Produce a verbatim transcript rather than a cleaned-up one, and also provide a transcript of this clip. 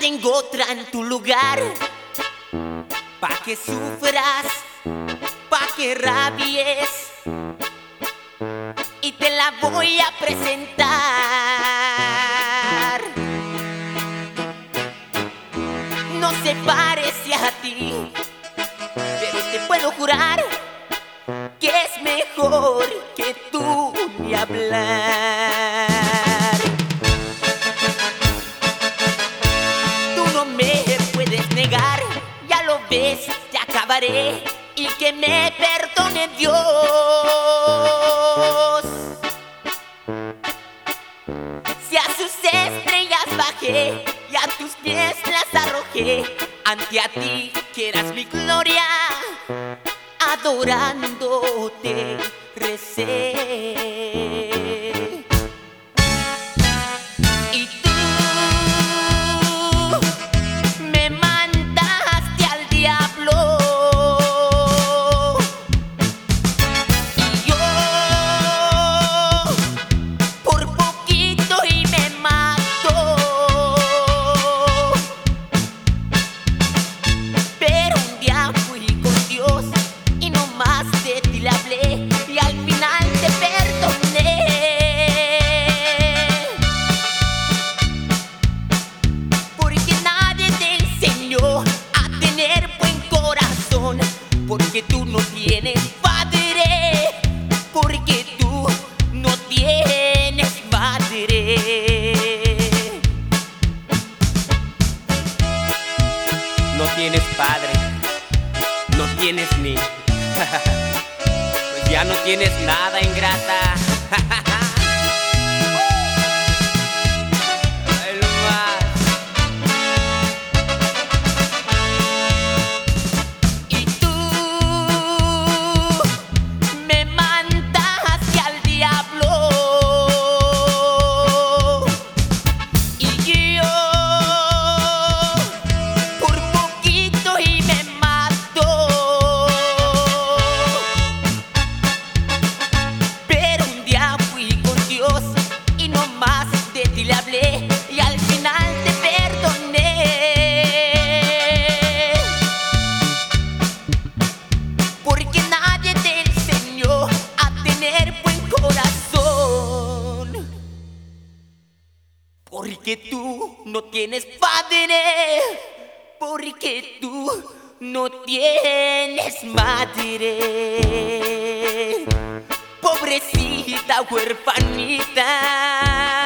tengo otra en tu lugar, pa' que sufras, pa' que rabies, y te la voy a presentar. No se parece a ti, pero te puedo jurar que es mejor que tú ni hablar. Tú no me puedes negar, ya lo ves, te acabaré y que me perdone Dios. Si a sus estrellas bajé y a tus pies las arrojé, ante a ti que eras mi gloria, adorándote recé. Y tú me mandaste al diablo, y yo por poquito y me mato, pero un día fui con Dios y no más de ti le hablé y al final te perdoné. Porque nadie te enseñó a tener buen corazón, porque tú no tienes padre, porque tú no tienes padre. No tienes padre, no tienes ni pues ya no tienes nada, ingrata. Ay, lo más. Y tú me mandaste al diablo, y yo por poquito y me mato, pero un día fui con Dios y no más de ti le hablé y al final te perdoné. Porque nadie te enseñó a tener buen corazón, porque tú no tienes padre, porque tú no tienes madre. Pobrecita huerfanita.